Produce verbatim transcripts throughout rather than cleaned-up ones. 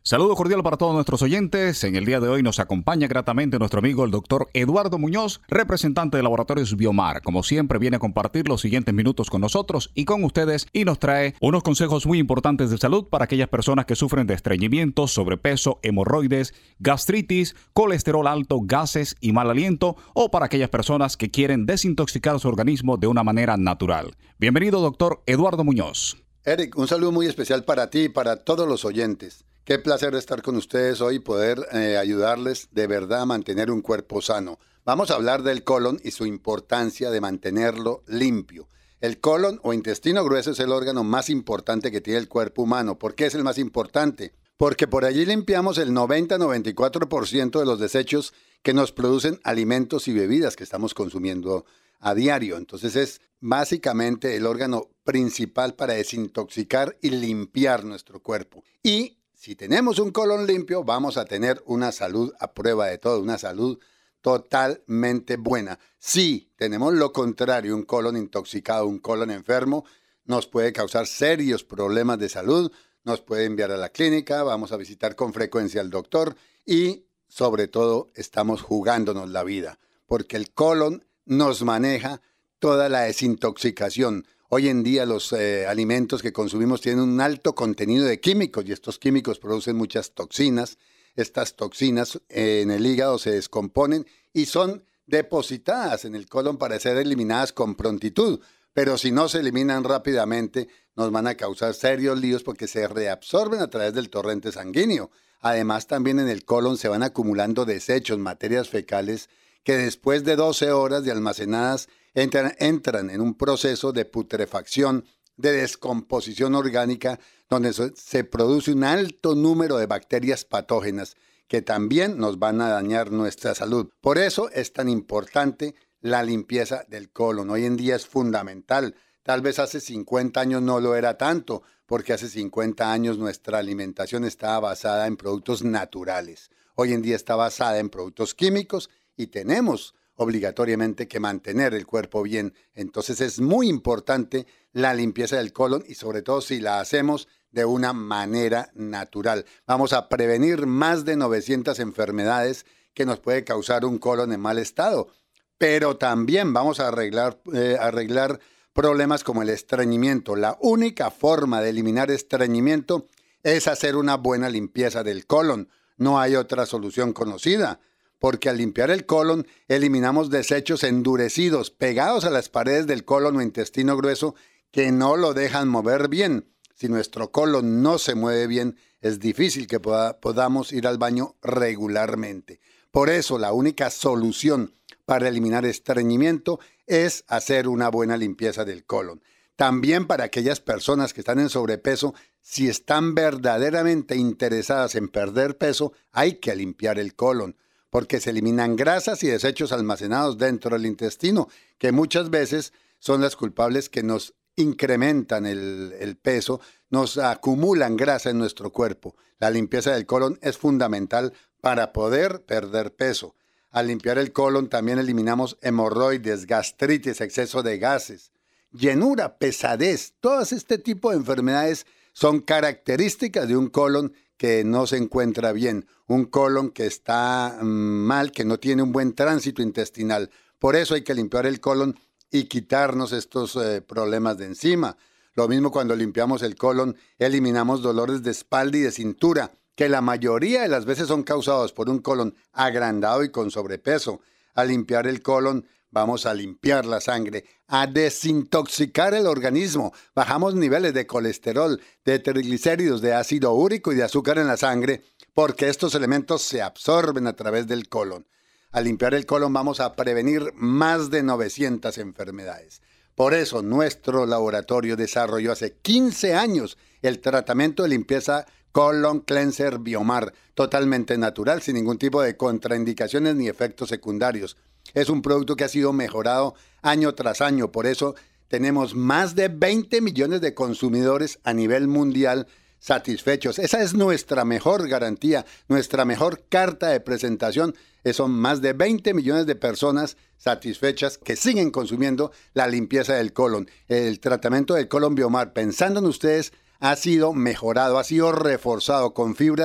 Saludo cordial para todos nuestros oyentes. En el día de hoy nos acompaña gratamente nuestro amigo el doctor Eduardo Muñoz, representante de Laboratorios Biomar. Como siempre, viene a compartir los siguientes minutos con nosotros y con ustedes y nos trae unos consejos muy importantes de salud para aquellas personas que sufren de estreñimiento, sobrepeso, hemorroides, gastritis, colesterol alto, gases y mal aliento, o para aquellas personas que quieren desintoxicar su organismo de una manera natural. Bienvenido, doctor Eduardo Muñoz. Eric, un saludo muy especial para ti y para todos los oyentes. Qué placer estar con ustedes hoy y poder eh, ayudarles de verdad a mantener un cuerpo sano. Vamos a hablar del colon y su importancia de mantenerlo limpio. El colon o intestino grueso es el órgano más importante que tiene el cuerpo humano. ¿Por qué es el más importante? Porque por allí limpiamos el noventa a noventa y cuatro por ciento de los desechos que nos producen alimentos y bebidas que estamos consumiendo a diario. Entonces es básicamente el órgano principal para desintoxicar y limpiar nuestro cuerpo. Y si tenemos un colon limpio, vamos a tener una salud a prueba de todo, una salud totalmente buena. Si tenemos lo contrario, un colon intoxicado, un colon enfermo, nos puede causar serios problemas de salud, nos puede enviar a la clínica, vamos a visitar con frecuencia al doctor y, sobre todo, estamos jugándonos la vida, porque el colon nos maneja toda la desintoxicación. Hoy en día los eh, alimentos que consumimos tienen un alto contenido de químicos y estos químicos producen muchas toxinas. Estas toxinas eh, en el hígado se descomponen y son depositadas en el colon para ser eliminadas con prontitud. Pero si no se eliminan rápidamente, nos van a causar serios líos porque se reabsorben a través del torrente sanguíneo. Además, también en el colon se van acumulando desechos, materias fecales, que después de doce horas de almacenadas entran, entran en un proceso de putrefacción, de descomposición orgánica, donde se produce un alto número de bacterias patógenas que también nos van a dañar nuestra salud. Por eso es tan importante la limpieza del colon. Hoy en día es fundamental. Tal vez hace cincuenta años no lo era tanto, porque hace cincuenta años nuestra alimentación estaba basada en productos naturales. Hoy en día está basada en productos químicos y tenemos obligatoriamente que mantener el cuerpo bien. Entonces es muy importante la limpieza del colon y sobre todo si la hacemos de una manera natural. Vamos a prevenir más de novecientas enfermedades que nos puede causar un colon en mal estado. Pero también vamos a arreglar, eh, arreglar problemas como el estreñimiento. La única forma de eliminar estreñimiento es hacer una buena limpieza del colon. No hay otra solución conocida. Porque al limpiar el colon eliminamos desechos endurecidos pegados a las paredes del colon o intestino grueso que no lo dejan mover bien. Si nuestro colon no se mueve bien, es difícil que poda, podamos ir al baño regularmente. Por eso la única solución para eliminar estreñimiento es hacer una buena limpieza del colon. También para aquellas personas que están en sobrepeso, si están verdaderamente interesadas en perder peso, hay que limpiar el colon, porque se eliminan grasas y desechos almacenados dentro del intestino, que muchas veces son las culpables que nos incrementan el, el peso, nos acumulan grasa en nuestro cuerpo. La limpieza del colon es fundamental para poder perder peso. Al limpiar el colon también eliminamos hemorroides, gastritis, exceso de gases, llenura, pesadez. Todas este tipo de enfermedades son características de un colon que no se encuentra bien, un colon que está mal, que no tiene un buen tránsito intestinal. Por eso hay que limpiar el colon y quitarnos estos eh, problemas de encima. Lo mismo cuando limpiamos el colon, eliminamos dolores de espalda y de cintura, que la mayoría de las veces son causados por un colon agrandado y con sobrepeso. Al limpiar el colon, vamos a limpiar la sangre, a desintoxicar el organismo. Bajamos niveles de colesterol, de triglicéridos, de ácido úrico y de azúcar en la sangre, porque estos elementos se absorben a través del colon. Al limpiar el colon vamos a prevenir más de novecientas enfermedades. Por eso nuestro laboratorio desarrolló hace quince años el tratamiento de limpieza Colon Cleanser Biomar, totalmente natural, sin ningún tipo de contraindicaciones ni efectos secundarios. Es un producto que ha sido mejorado año tras año, por eso tenemos más de veinte millones de consumidores a nivel mundial satisfechos. Esa es nuestra mejor garantía, nuestra mejor carta de presentación. Son más de veinte millones de personas satisfechas que siguen consumiendo la limpieza del colon. El tratamiento del colon Biomar, pensando en ustedes, ha sido mejorado, ha sido reforzado con fibras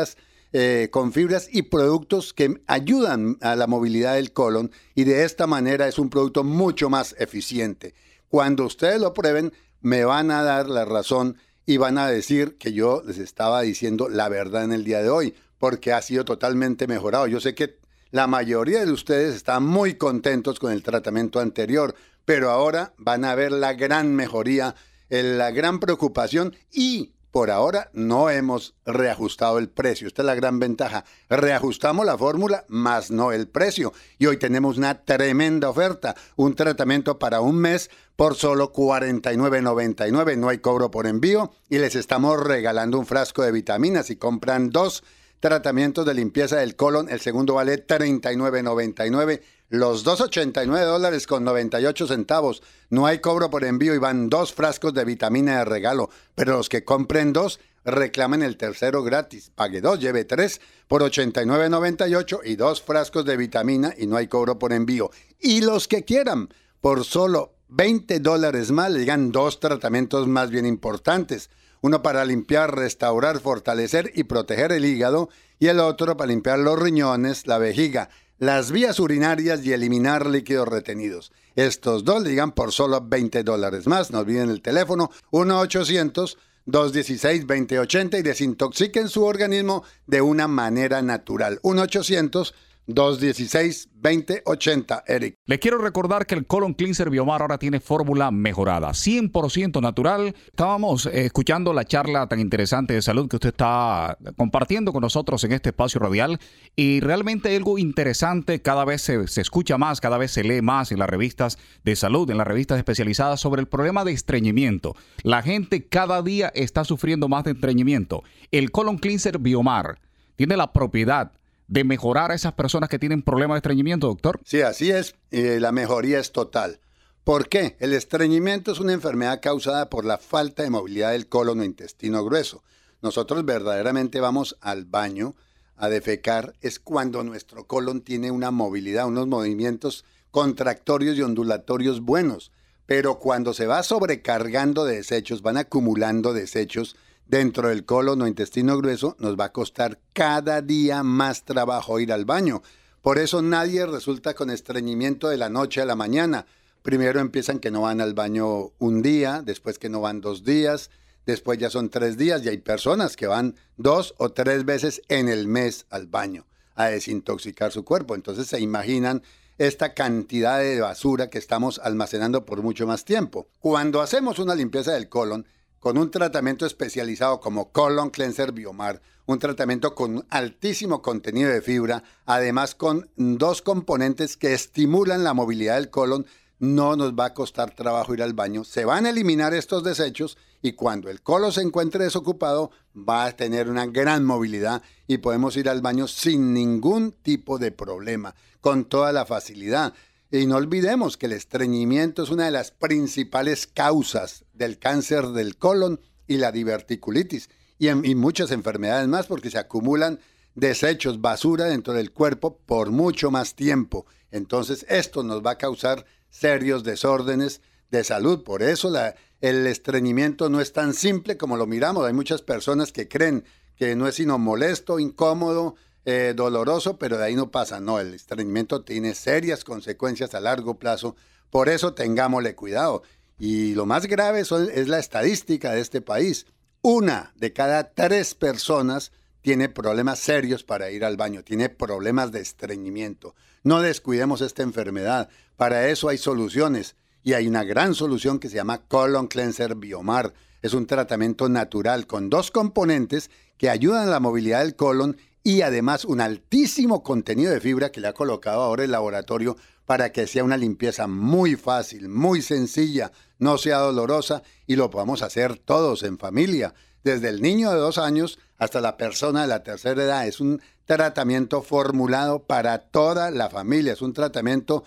eh, con fibras y productos que ayudan a la movilidad del colon, y de esta manera es un producto mucho más eficiente. Cuando ustedes lo prueben, me van a dar la razón y van a decir que yo les estaba diciendo la verdad en el día de hoy, porque ha sido totalmente mejorado. Yo sé que la mayoría de ustedes están muy contentos con el tratamiento anterior, pero ahora van a ver la gran mejoría, la gran preocupación, y por ahora no hemos reajustado el precio. Esta es la gran ventaja. Reajustamos la fórmula, más no el precio. Y hoy tenemos una tremenda oferta. Un tratamiento para un mes por solo cuarenta y nueve noventa y nueve. No hay cobro por envío. Y les estamos regalando un frasco de vitaminas. Si compran dos tratamientos de limpieza del colon, el segundo vale treinta y nueve noventa y nueve. Los dos, ochenta y nueve dólares con noventa y ocho centavos. No hay cobro por envío y van dos frascos de vitamina de regalo. Pero los que compren dos, reclamen el tercero gratis. Pague dos, lleve tres por ochenta y nueve noventa y ocho y dos frascos de vitamina y no hay cobro por envío. Y los que quieran, por solo veinte dólares más, le llegan dos tratamientos más bien importantes. Uno para limpiar, restaurar, fortalecer y proteger el hígado, y el otro para limpiar los riñones, la vejiga, las vías urinarias y eliminar líquidos retenidos. Estos dos llegan por solo veinte dólares más. No olviden el teléfono uno ochocientos dos dieciséis veinte ochenta y desintoxiquen su organismo de una manera natural. uno ochocientos dos dieciséis veinte ochenta, Eric. Le quiero recordar que el Colon Cleanser Biomar ahora tiene fórmula mejorada, cien por ciento natural. Estábamos eh, escuchando la charla tan interesante de salud que usted está compartiendo con nosotros en este espacio radial, y realmente algo interesante, cada vez se, se escucha más, cada vez se lee más en las revistas de salud, en las revistas especializadas, sobre el problema de estreñimiento. La gente cada día está sufriendo más de estreñimiento. El Colon Cleanser Biomar tiene la propiedad de mejorar a esas personas que tienen problemas de estreñimiento, doctor. Sí, así es. Eh, la mejoría es total. ¿Por qué? El estreñimiento es una enfermedad causada por la falta de movilidad del colon o intestino grueso. Nosotros verdaderamente vamos al baño a defecar es cuando nuestro colon tiene una movilidad, unos movimientos contractorios y ondulatorios buenos. Pero cuando se va sobrecargando de desechos, van acumulando desechos dentro del colon o intestino grueso, nos va a costar cada día más trabajo ir al baño. Por eso nadie resulta con estreñimiento de la noche a la mañana. Primero empiezan que no van al baño un día, después que no van dos días, después ya son tres días, y hay personas que van dos o tres veces en el mes al baño a desintoxicar su cuerpo. Entonces se imaginan esta cantidad de basura que estamos almacenando por mucho más tiempo. Cuando hacemos una limpieza del colon, con un tratamiento especializado como Colon Cleanser Biomar, un tratamiento con altísimo contenido de fibra, además con dos componentes que estimulan la movilidad del colon, no nos va a costar trabajo ir al baño. Se van a eliminar estos desechos y cuando el colon se encuentre desocupado, va a tener una gran movilidad y podemos ir al baño sin ningún tipo de problema, con toda la facilidad. Y no olvidemos que el estreñimiento es una de las principales causas del cáncer del colon y la diverticulitis y, en, y muchas enfermedades más, porque se acumulan desechos, basura dentro del cuerpo por mucho más tiempo. Entonces esto nos va a causar serios desórdenes de salud. Por eso la, el estreñimiento no es tan simple como lo miramos. Hay muchas personas que creen que no es sino molesto, incómodo, Eh, doloroso, pero de ahí no pasa. No, el estreñimiento tiene serias consecuencias a largo plazo, por eso tengámosle cuidado. Y lo más grave son, es la estadística de este país. Una de cada tres personas tiene problemas serios para ir al baño, tiene problemas de estreñimiento. No descuidemos esta enfermedad, para eso hay soluciones, y hay una gran solución que se llama Colon Cleanser Biomar. Es un tratamiento natural con dos componentes que ayudan a la movilidad del colon y además un altísimo contenido de fibra que le ha colocado ahora el laboratorio para que sea una limpieza muy fácil, muy sencilla, no sea dolorosa y lo podamos hacer todos en familia, desde el niño de dos años hasta la persona de la tercera edad. Es un tratamiento formulado para toda la familia, es un tratamiento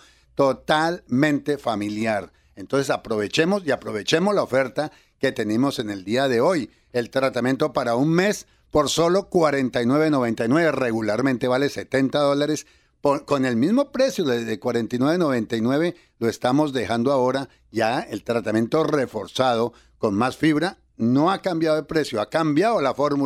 totalmente familiar. Entonces aprovechemos y aprovechemos la oferta que tenemos en el día de hoy. El tratamiento para un mes por solo cuarenta y nueve noventa y nueve, regularmente vale setenta dólares. Por, con el mismo precio de cuarenta y nueve noventa y nueve lo estamos dejando ahora ya el tratamiento reforzado con más fibra. No ha cambiado de precio, ha cambiado la fórmula,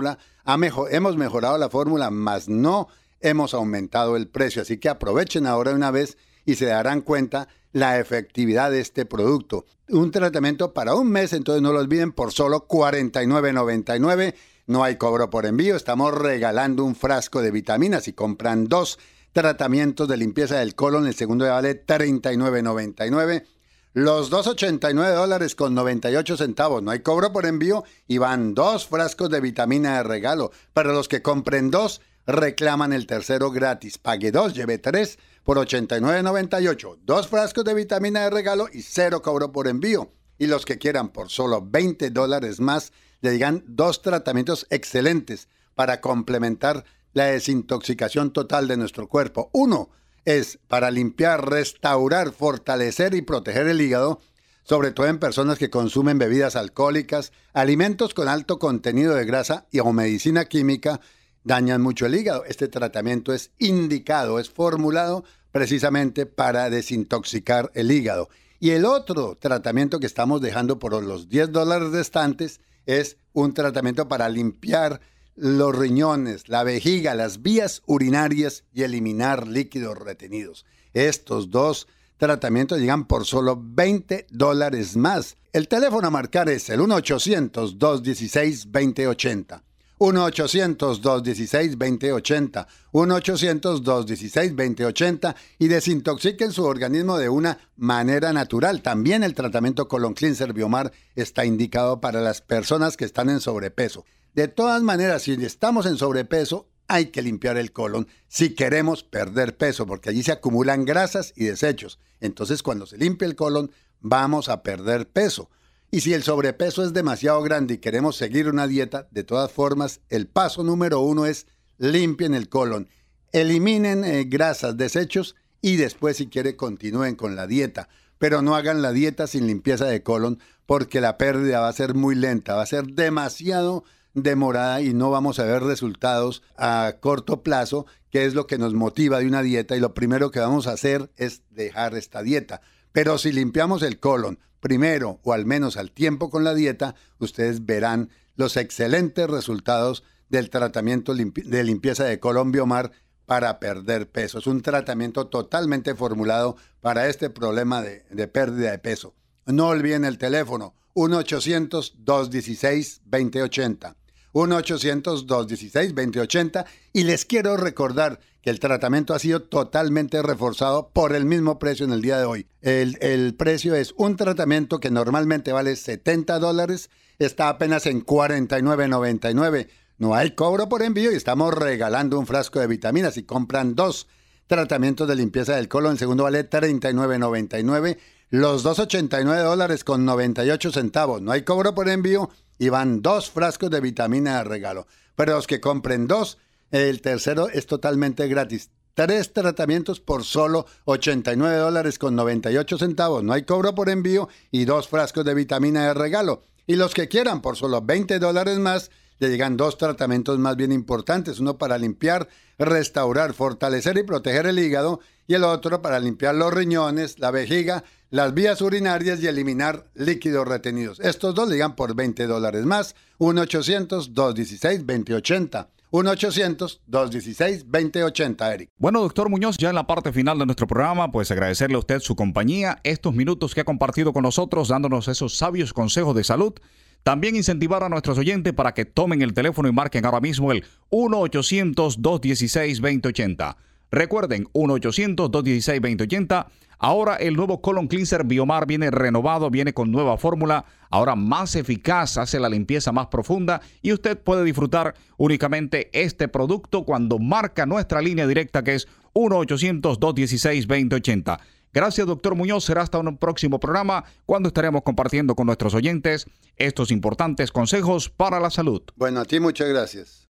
Ha mejor, hemos mejorado la fórmula, mas no hemos aumentado el precio. Así que aprovechen ahora de una vez y se darán cuenta la efectividad de este producto. Un tratamiento para un mes, entonces no lo olviden, por solo cuarenta y nueve noventa y nueve. No hay cobro por envío. Estamos regalando un frasco de vitaminas. Si compran dos tratamientos de limpieza del colon, el segundo vale treinta y nueve noventa y nueve. Los dos ochenta y nueve dólares con noventa y ocho centavos. No hay cobro por envío y van dos frascos de vitamina de regalo. Para los que compren dos, reclaman el tercero gratis. Pague dos, lleve tres por ochenta y nueve noventa y ocho. Dos frascos de vitamina de regalo y cero cobro por envío. Y los que quieran por solo veinte dólares más, le digan dos tratamientos excelentes para complementar la desintoxicación total de nuestro cuerpo. Uno es para limpiar, restaurar, fortalecer y proteger el hígado, sobre todo en personas que consumen bebidas alcohólicas, alimentos con alto contenido de grasa y o medicina química, dañan mucho el hígado. Este tratamiento es indicado, es formulado precisamente para desintoxicar el hígado. Y el otro tratamiento que estamos dejando por los diez dólares restantes es un tratamiento para limpiar los riñones, la vejiga, las vías urinarias y eliminar líquidos retenidos. Estos dos tratamientos llegan por solo veinte dólares más. El teléfono a marcar es el uno ochocientos, dos dieciséis, veinte ochenta. uno ochocientos, dos dieciséis, veinte ochenta. uno ochocientos, dos dieciséis, veinte ochenta y desintoxiquen su organismo de una manera natural. También el tratamiento Colon Cleanser Biomar está indicado para las personas que están en sobrepeso. De todas maneras, si estamos en sobrepeso, hay que limpiar el colon si queremos perder peso, porque allí se acumulan grasas y desechos. Entonces, cuando se limpia el colon, vamos a perder peso. Y si el sobrepeso es demasiado grande y queremos seguir una dieta, de todas formas, el paso número uno es limpien el colon, eliminen eh, grasas, desechos y después, si quiere, continúen con la dieta. Pero no hagan la dieta sin limpieza de colon porque la pérdida va a ser muy lenta, va a ser demasiado demorada y no vamos a ver resultados a corto plazo, que es lo que nos motiva de una dieta, y lo primero que vamos a hacer es dejar esta dieta. Pero si limpiamos el colon primero o al menos al tiempo con la dieta, ustedes verán los excelentes resultados del tratamiento limpi- de limpieza de colon Biomar para perder peso. Es un tratamiento totalmente formulado para este problema de, de pérdida de peso. No olviden el teléfono uno ochocientos, dos dieciséis, veinte ochenta. uno ochocientos, dos dieciséis, veinte ochenta. Y les quiero recordar que el tratamiento ha sido totalmente reforzado por el mismo precio en el día de hoy. El, el precio es un tratamiento que normalmente vale setenta dólares, está apenas en cuarenta y nueve noventa y nueve. No hay cobro por envío y estamos regalando un frasco de vitaminas. Si compran dos tratamientos de limpieza del colon, el segundo vale treinta y nueve noventa y nueve. Los dos ochenta y nueve dólares con noventa y ocho centavos. No hay cobro por envío y van dos frascos de vitamina de regalo. Pero los que compren dos, el tercero es totalmente gratis. Tres tratamientos por solo ochenta y nueve dólares con noventa y ocho centavos. No hay cobro por envío y dos frascos de vitamina de regalo. Y los que quieran por solo veinte dólares más, le llegan dos tratamientos más bien importantes. Uno para limpiar, restaurar, fortalecer y proteger el hígado. Y el otro para limpiar los riñones, la vejiga, las vías urinarias y eliminar líquidos retenidos. Estos dos le llegan por veinte dólares más. uno ochocientos, dos dieciséis, veinte ochenta. uno ochocientos, dos dieciséis, veinte ochenta, Eric. Bueno, doctor Muñoz, ya en la parte final de nuestro programa, pues agradecerle a usted su compañía, estos minutos que ha compartido con nosotros, dándonos esos sabios consejos de salud. También incentivar a nuestros oyentes para que tomen el teléfono y marquen ahora mismo el uno ochocientos, dos dieciséis, veinte ochenta. Recuerden, uno ochocientos, dos dieciséis, veinte ochenta. Ahora el nuevo Colon Cleanser Biomar viene renovado, viene con nueva fórmula, ahora más eficaz, hace la limpieza más profunda y usted puede disfrutar únicamente este producto cuando marca nuestra línea directa que es uno ochocientos, dos dieciséis, veinte ochenta. Gracias, doctor Muñoz. Será hasta un próximo programa cuando estaremos compartiendo con nuestros oyentes estos importantes consejos para la salud. Bueno, a ti muchas gracias.